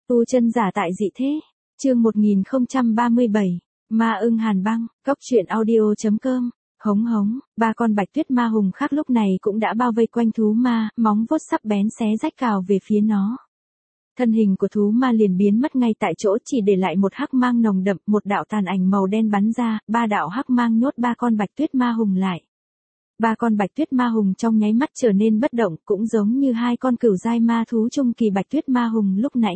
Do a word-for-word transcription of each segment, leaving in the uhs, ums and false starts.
Tu chân giả tại dị thế. Chương một nghìn không trăm ba mươi bảy. Ma ưng hàn băng. Cốc truyện audio chấm com. Hống hống, ba con bạch tuyết ma hùng khác lúc này cũng đã bao vây quanh thú ma, móng vuốt sắc bén xé rách cào về phía nó. Thân hình của thú ma liền biến mất ngay tại chỗ, chỉ để lại một hắc mang nồng đậm, một đạo tàn ảnh màu đen bắn ra, ba đạo hắc mang nhốt ba con bạch tuyết ma hùng lại. Ba con bạch tuyết ma hùng trong nháy mắt trở nên bất động, cũng giống như hai con cửu giai ma thú trung kỳ bạch tuyết ma hùng lúc nãy.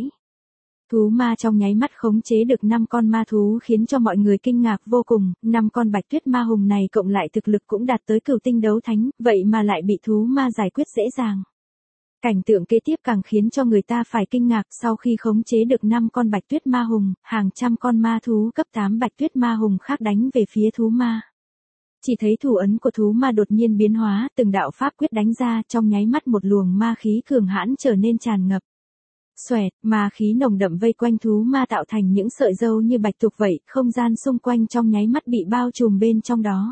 Thú ma trong nháy mắt khống chế được năm con ma thú khiến cho mọi người kinh ngạc vô cùng, năm con bạch tuyết ma hùng này cộng lại thực lực cũng đạt tới cửu tinh đấu thánh, vậy mà lại bị thú ma giải quyết dễ dàng. Cảnh tượng kế tiếp càng khiến cho người ta phải kinh ngạc, sau khi khống chế được năm con bạch tuyết ma hùng, hàng trăm con ma thú cấp tám bạch tuyết ma hùng khác đánh về phía thú ma. Chỉ thấy thủ ấn của thú ma đột nhiên biến hóa, từng đạo pháp quyết đánh ra, trong nháy mắt một luồng ma khí cường hãn trở nên tràn ngập. Xoẹt, ma khí nồng đậm vây quanh thú ma tạo thành những sợi râu như bạch tuộc vậy, không gian xung quanh trong nháy mắt bị bao trùm bên trong đó.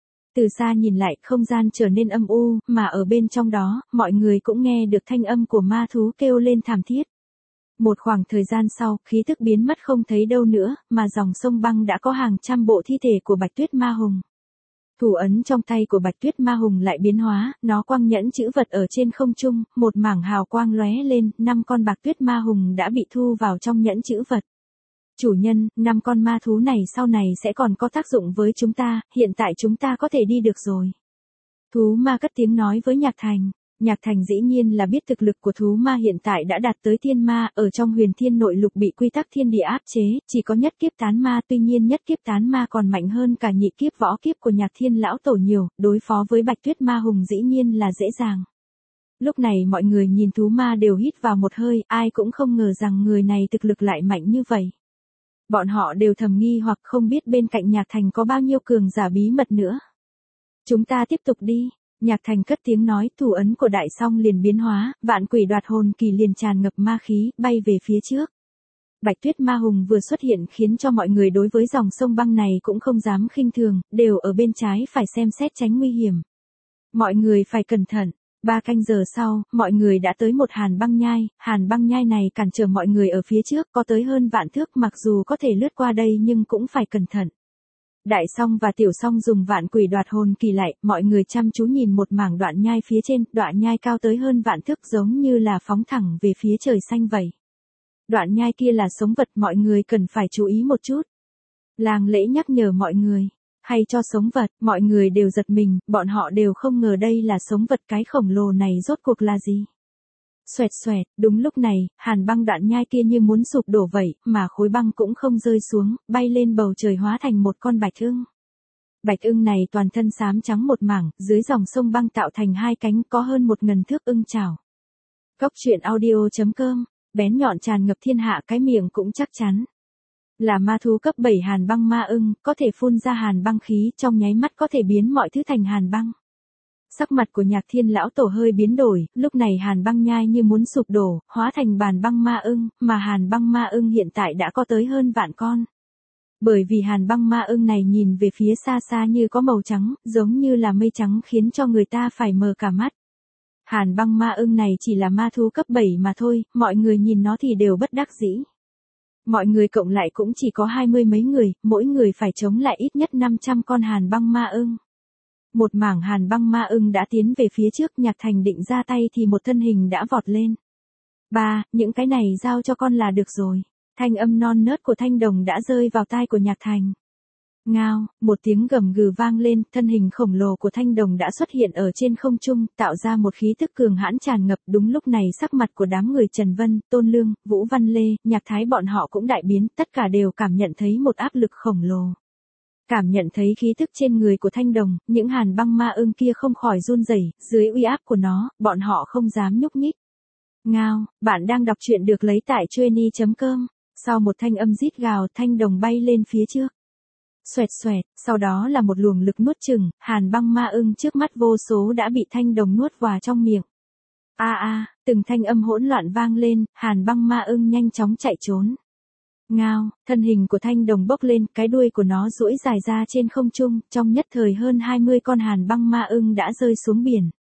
Từ xa nhìn lại, không gian trở nên âm u, mà ở bên trong đó, mọi người cũng nghe được thanh âm của ma thú kêu lên thảm thiết. Một khoảng thời gian sau, khí tức biến mất không thấy đâu nữa, mà dòng sông băng đã có hàng trăm bộ thi thể của bạch tuyết ma hùng. Thủ ấn trong tay của bạch tuyết ma hùng lại biến hóa, nó quăng nhẫn chữ vật ở trên không trung, một mảng hào quang lóe lên, năm con bạch tuyết ma hùng đã bị thu vào trong nhẫn chữ vật. Chủ nhân, năm con ma thú này sau này sẽ còn có tác dụng với chúng ta, hiện tại chúng ta có thể đi được rồi. Thú ma cất tiếng nói với Nhạc Thành. Nhạc Thành dĩ nhiên là biết thực lực của thú ma hiện tại đã đạt tới thiên ma, ở trong huyền thiên nội lục bị quy tắc thiên địa áp chế, chỉ có nhất kiếp tán ma, tuy nhiên nhất kiếp tán ma còn mạnh hơn cả nhị kiếp võ kiếp của Nhạc Thiên lão tổ nhiều, đối phó với bạch tuyết ma hùng dĩ nhiên là dễ dàng. Lúc này mọi người nhìn thú ma đều hít vào một hơi, ai cũng không ngờ rằng người này thực lực lại mạnh như vậy. Bọn họ đều thầm nghi hoặc không biết bên cạnh Nhạc Thành có bao nhiêu cường giả bí mật nữa. Chúng ta tiếp tục đi. Nhạc Thành cất tiếng nói, thủ ấn của đại song liền biến hóa, vạn quỷ đoạt hồn kỳ liền tràn ngập ma khí, bay về phía trước. Bạch tuyết ma hùng vừa xuất hiện khiến cho mọi người đối với dòng sông băng này cũng không dám khinh thường, đều ở bên trái phải xem xét tránh nguy hiểm. Mọi người phải cẩn thận. Ba canh giờ sau, mọi người đã tới một hàn băng nhai, hàn băng nhai này cản trở mọi người ở phía trước, có tới hơn vạn thước, mặc dù có thể lướt qua đây nhưng cũng phải cẩn thận. Đại song và tiểu song dùng vạn quỷ đoạt hồn kỳ lại, mọi người chăm chú nhìn một mảng đoạn nhai phía trên, đoạn nhai cao tới hơn vạn thước giống như là phóng thẳng về phía trời xanh vậy. Đoạn nhai kia là sống vật, mọi người cần phải chú ý một chút. Làng lễ nhắc nhở mọi người, hay cho sống vật, mọi người đều giật mình, bọn họ đều không ngờ đây là sống vật, cái khổng lồ này rốt cuộc là gì. Xoẹt xoẹt, đúng lúc này, hàn băng đoạn nhai kia như muốn sụp đổ vậy, mà khối băng cũng không rơi xuống, bay lên bầu trời hóa thành một con bạch ưng. Bạch ưng này toàn thân xám trắng một mảng, dưới dòng sông băng tạo thành hai cánh, có hơn một ngần thước ưng chảo. Cốc truyện audio chấm com, bén nhọn tràn ngập thiên hạ, cái miệng cũng chắc chắn. Là ma thú cấp bảy hàn băng ma ưng, có thể phun ra hàn băng khí, trong nháy mắt có thể biến mọi thứ thành hàn băng. Sắc mặt của Nhạc Thiên lão tổ hơi biến đổi, lúc này hàn băng nhai như muốn sụp đổ, hóa thành bàn băng ma ưng, mà hàn băng ma ưng hiện tại đã có tới hơn vạn con. Bởi vì hàn băng ma ưng này nhìn về phía xa xa như có màu trắng, giống như là mây trắng khiến cho người ta phải mờ cả mắt. Hàn băng ma ưng này chỉ là ma thú cấp bảy mà thôi, mọi người nhìn nó thì đều bất đắc dĩ. Mọi người cộng lại cũng chỉ có hai mươi mấy người, mỗi người phải chống lại ít nhất năm trăm con hàn băng ma ưng. Một mảng hàn băng ma ưng đã tiến về phía trước, Nhạc Thành định ra tay thì một thân hình đã vọt lên. Ba, những cái này giao cho con là được rồi. Thanh âm non nớt của Thanh Đồng đã rơi vào tai của Nhạc Thành. Ngao, một tiếng gầm gừ vang lên, thân hình khổng lồ của Thanh Đồng đã xuất hiện ở trên không trung, tạo ra một khí tức cường hãn tràn ngập. Đúng lúc này sắc mặt của đám người Trần Vân, Tôn Lương, Vũ Văn Lê, Nhạc Thái bọn họ cũng đại biến, tất cả đều cảm nhận thấy một áp lực khổng lồ. Cảm nhận thấy khí tức trên người của Thanh Đồng, những hàn băng ma ưng kia không khỏi run rẩy, dưới uy áp của nó, bọn họ không dám nhúc nhích. Ngao, bạn đang đọc truyện được lấy tại chueny chấm com. Sau một thanh âm rít gào, Thanh Đồng bay lên phía trước. Xoẹt xoẹt, sau đó là một luồng lực nuốt chửng, hàn băng ma ưng trước mắt vô số đã bị Thanh Đồng nuốt vào trong miệng. A a, từng thanh âm hỗn loạn vang lên, hàn băng ma ưng nhanh chóng chạy trốn. Ngao, thân hình của Thanh Đồng bốc lên, cái đuôi của nó duỗi dài ra trên không trung, trong nhất thời hơn hai mươi con hàn băng ma ưng đã rơi xuống biển.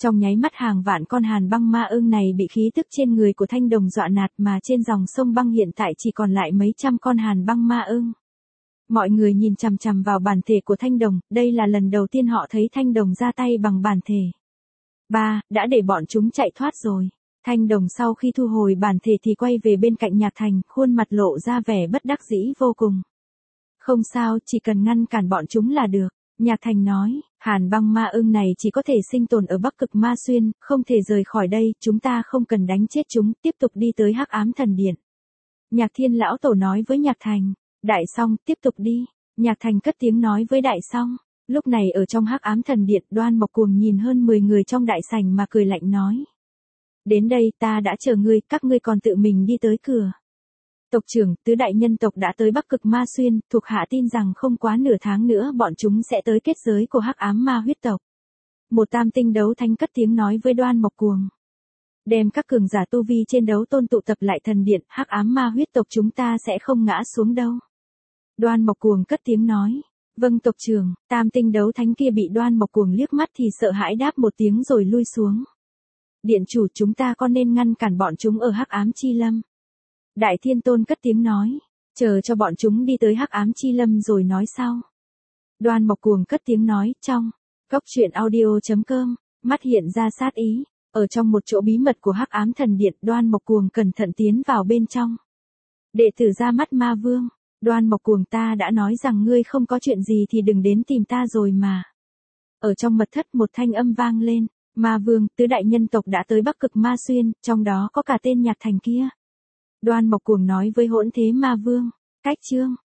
Trong nháy mắt hàng vạn con hàn băng ma ưng này bị khí tức trên người của Thanh Đồng dọa nạt, mà trên dòng sông băng hiện tại chỉ còn lại mấy trăm con hàn băng ma ưng. Mọi người nhìn chằm chằm vào bản thể của Thanh Đồng, đây là lần đầu tiên họ thấy Thanh Đồng ra tay bằng bản thể. Ba, đã để bọn chúng chạy thoát rồi. Thanh Đồng sau khi thu hồi bản thể thì quay về bên cạnh Nhạc Thành, khuôn mặt lộ ra vẻ bất đắc dĩ vô cùng. Không sao, chỉ cần ngăn cản bọn chúng là được. Nhạc Thành nói, hàn băng ma ưng này chỉ có thể sinh tồn ở Bắc Cực Ma Xuyên, không thể rời khỏi đây, chúng ta không cần đánh chết chúng, tiếp tục đi tới Hắc Ám Thần Điện. Nhạc Thiên lão tổ nói với Nhạc Thành, Đại Song, tiếp tục đi. Nhạc Thành cất tiếng nói với Đại Song. Lúc này ở trong Hắc Ám Thần Điện, Đoan Mộc Cuồng nhìn hơn mười người trong đại sảnh mà cười lạnh nói. Đến đây, ta đã chờ ngươi, các ngươi còn tự mình đi tới cửa. Tộc trưởng, tứ đại nhân tộc đã tới Bắc Cực Ma Xuyên, thuộc hạ tin rằng không quá nửa tháng nữa bọn chúng sẽ tới kết giới của Hắc Ám Ma huyết tộc. Một tam tinh đấu thánh cất tiếng nói với Đoan Mộc Cuồng. Đem các cường giả tu vi trên đấu tôn tụ tập lại thần điện, Hắc Ám Ma huyết tộc chúng ta sẽ không ngã xuống đâu. Đoan Mộc Cuồng cất tiếng nói. Vâng tộc trưởng, tam tinh đấu thánh kia bị Đoan Mộc Cuồng liếc mắt thì sợ hãi đáp một tiếng rồi lui xuống. Điện chủ, chúng ta có nên ngăn cản bọn chúng ở Hắc Ám Chi Lâm? Đại Thiên Tôn cất tiếng nói, chờ cho bọn chúng đi tới Hắc Ám Chi Lâm rồi nói sau. Đoan Mộc Cuồng cất tiếng nói, trong góc truyện audio chấm com, mắt hiện ra sát ý, ở trong một chỗ bí mật của Hắc Ám Thần Điện, Đoan Mộc Cuồng cẩn thận tiến vào bên trong. Đệ tử ra mắt Ma Vương, Đoan Mộc Cuồng, ta đã nói rằng ngươi không có chuyện gì thì đừng đến tìm ta rồi mà. Ở trong mật thất một thanh âm vang lên, Ma Vương, tứ đại nhân tộc đã tới Bắc Cực Ma Xuyên, trong đó có cả tên Nhạc Thành kia. Đoan Mộc Cuồng nói với Hỗn Thế Ma Vương, cách chương.